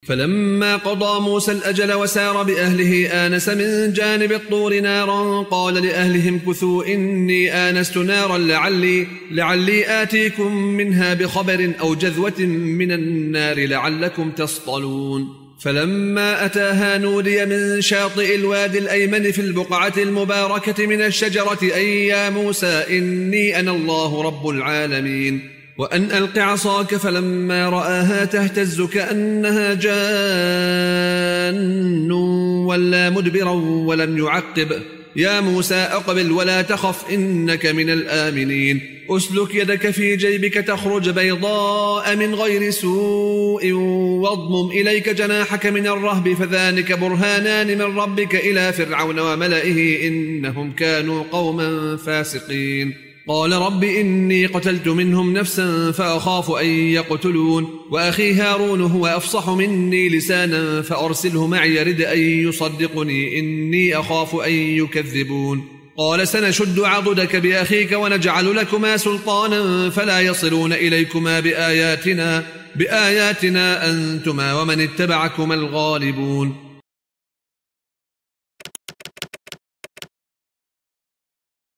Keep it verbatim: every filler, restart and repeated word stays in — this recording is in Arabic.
فلما قضى موسى الأجل وسار بأهله آنس من جانب الطور نارا قال لأهلهم كثوا إني آنست نارا لعلي, لعلي آتيكم منها بخبر أو جذوة من النار لعلكم تصطلون. فلما أتاها نودي من شاطئ الوادي الأيمن في البقعة المباركة من الشجرة أي يا موسى إني أنا الله رب العالمين وأن ألق عصاك. فلما رآها تهتز كأنها جان ولا مدبرا ولم يعقب يا موسى أقبل ولا تخف إنك من الآمنين. أسلك يدك في جيبك تخرج بيضاء من غير سوء واضمم إليك جناحك من الرهب فذلك برهانان من ربك إلى فرعون وملئه إنهم كانوا قوما فاسقين. قال رب إني قتلت منهم نفسا فأخاف أن يقتلون وأخي هارون هو أفصح مني لسانا فأرسله معي رد أن يصدقني إني أخاف أن يكذبون. قال سنشد عضدك بأخيك ونجعل لكما سلطانا فلا يصلون إليكما بآياتنا, بآياتنا أنتما ومن اتبعكما الغالبون.